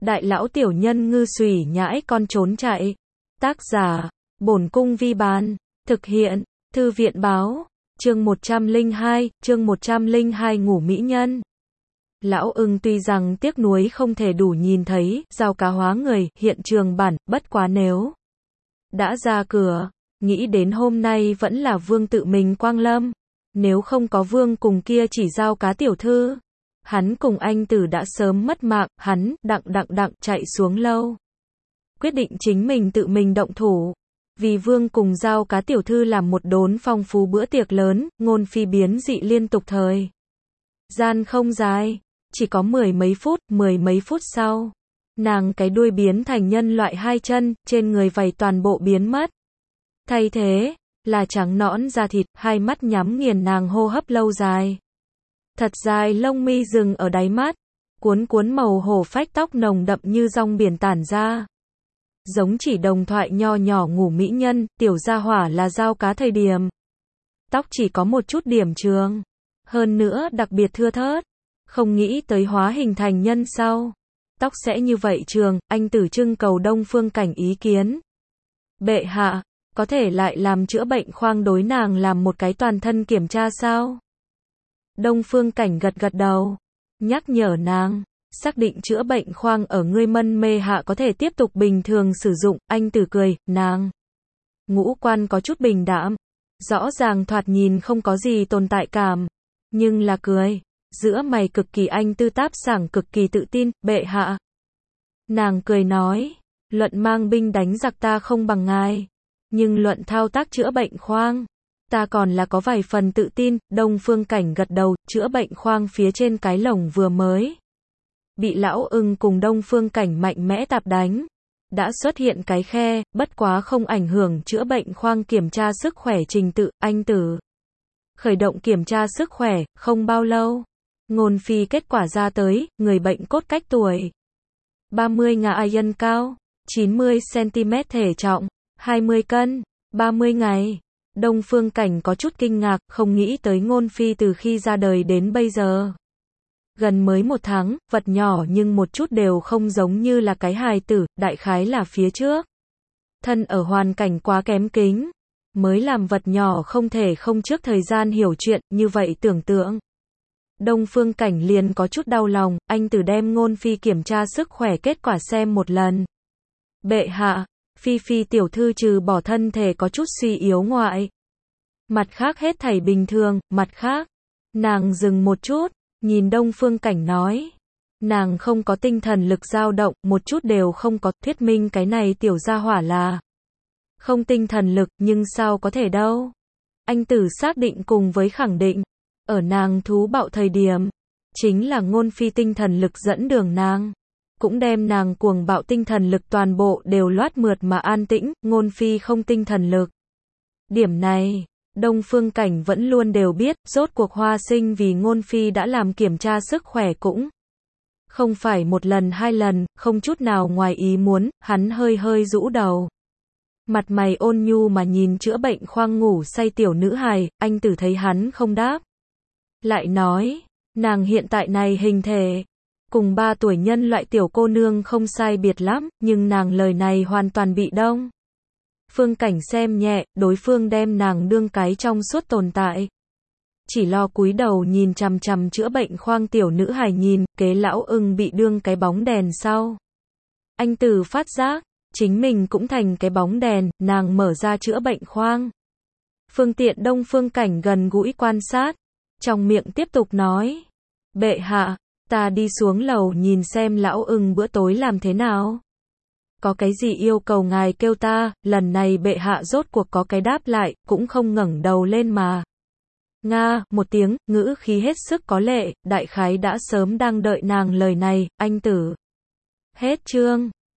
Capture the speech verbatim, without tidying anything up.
đại lão tiểu nhân ngư xùy nhãi con trốn chạy. Tác giả, Bổn Cung Vi Bán. Thực hiện, Thư viện Báo. Chương một trăm lẻ hai, chương một trăm lẻ hai ngủ mỹ nhân. Lão ưng tuy rằng tiếc nuối không thể đủ nhìn thấy, dao cá hóa người, hiện trường bản, bất quá nếu đã ra cửa, nghĩ đến hôm nay vẫn là Vương tự mình quang lâm. Nếu không có Vương cùng kia chỉ dao cá tiểu thư, hắn cùng anh tử đã sớm mất mạng, hắn, đặng đặng đặng, chạy xuống lâu. Quyết định chính mình tự mình động thủ. Vì Vương cùng dao cá tiểu thư làm một đốn phong phú bữa tiệc lớn, ngôn phi biến dị liên tục thời gian không dài, chỉ có mười mấy phút, mười mấy phút sau, nàng cái đuôi biến thành nhân loại hai chân, trên người vảy toàn bộ biến mất. Thay thế, là trắng nõn da thịt, hai mắt nhắm nghiền nàng hô hấp lâu dài. Thật dài lông mi dừng ở đáy mắt, cuốn cuốn màu hổ phách tóc nồng đậm như dòng biển tản ra. Giống chỉ đồng thoại nho nhỏ ngủ mỹ nhân, tiểu gia hỏa là dao cá thời điểm. Tóc chỉ có một chút điểm trường, hơn nữa đặc biệt thưa thớt. Không nghĩ tới hóa hình thành nhân sau, tóc sẽ như vậy trường, anh tử trưng cầu Đông Phương Cảnh ý kiến. Bệ hạ, có thể lại làm chữa bệnh khoang đối nàng làm một cái toàn thân kiểm tra sao? Đông Phương Cảnh gật gật đầu, nhắc nhở nàng, xác định chữa bệnh khoang ở ngươi mân mê hạ có thể tiếp tục bình thường sử dụng, anh tử cười, nàng. Ngũ quan có chút bình đạm, rõ ràng thoạt nhìn không có gì tồn tại cảm, nhưng là cười. Giữa mày cực kỳ anh tư táp sảng cực kỳ tự tin, bệ hạ. Nàng cười nói, luận mang binh đánh giặc ta không bằng ngài, nhưng luận thao tác chữa bệnh khoang, ta còn là có vài phần tự tin. Đông Phương Cảnh gật đầu, chữa bệnh khoang phía trên cái lồng vừa mới bị lão ưng cùng Đông Phương Cảnh mạnh mẽ tạp đánh, đã xuất hiện cái khe, bất quá không ảnh hưởng chữa bệnh khoang kiểm tra sức khỏe trình tự. Anh tử khởi động kiểm tra sức khỏe, không bao lâu. Ngôn phi kết quả ra tới, người bệnh cốt cách tuổi ba mươi ngà Iron cao, chín mươi xăng-ti-mét thể trọng, hai mươi cân, ba mươi ngày. Đông Phương Cảnh có chút kinh ngạc, không nghĩ tới ngôn phi từ khi ra đời đến bây giờ. Gần mới một tháng, vật nhỏ nhưng một chút đều không giống như là cái hài tử, đại khái là phía trước. Thân ở hoàn cảnh quá kém kính, mới làm vật nhỏ không thể không trước thời gian hiểu chuyện, như vậy tưởng tượng. Đông Phương Cảnh liền có chút đau lòng, anh tử đem ngôn phi kiểm tra sức khỏe kết quả xem một lần. Bệ hạ, phi phi tiểu thư trừ bỏ thân thể có chút suy yếu ngoại, mặt khác hết thảy bình thường. Mặt khác, nàng dừng một chút, nhìn Đông Phương Cảnh nói, nàng không có tinh thần lực dao động, một chút đều không có, thuyết minh cái này tiểu gia hỏa là không tinh thần lực, nhưng sao có thể đâu. Anh tử xác định cùng với khẳng định, ở nàng thú bạo thời điểm, chính là ngôn phi tinh thần lực dẫn đường nàng, cũng đem nàng cuồng bạo tinh thần lực toàn bộ đều loát mượt mà an tĩnh, ngôn phi không tinh thần lực. Điểm này, Đông Phương Cảnh vẫn luôn đều biết, rốt cuộc Hoa Sinh vì ngôn phi đã làm kiểm tra sức khỏe cũng không phải một lần hai lần, không chút nào ngoài ý muốn. Hắn hơi hơi rũ đầu, mặt mày ôn nhu mà nhìn chữa bệnh khoang ngủ say tiểu nữ hài. Anh tử thấy hắn không đáp, lại nói, nàng hiện tại này hình thể, cùng ba tuổi nhân loại tiểu cô nương không sai biệt lắm, nhưng nàng lời này hoàn toàn bị Đông Phương Cảnh xem nhẹ, đối phương đem nàng đương cái trong suốt tồn tại. Chỉ lo cúi đầu nhìn chằm chằm chữa bệnh khoang tiểu nữ hài nhìn, kế lão ưng bị đương cái bóng đèn sau. Anh tử phát giác, chính mình cũng thành cái bóng đèn, nàng mở ra chữa bệnh khoang. Phương tiện Đông Phương Cảnh gần gũi quan sát. Trong miệng tiếp tục nói, bệ hạ, ta đi xuống lầu nhìn xem lão ưng bữa tối làm thế nào. Có cái gì yêu cầu ngài kêu ta. Lần này bệ hạ rốt cuộc có cái đáp lại, cũng không ngẩng đầu lên mà. Nga, một tiếng, ngữ khí hết sức có lệ, đại khái đã sớm đang đợi nàng lời này. Anh tử. Hết chương.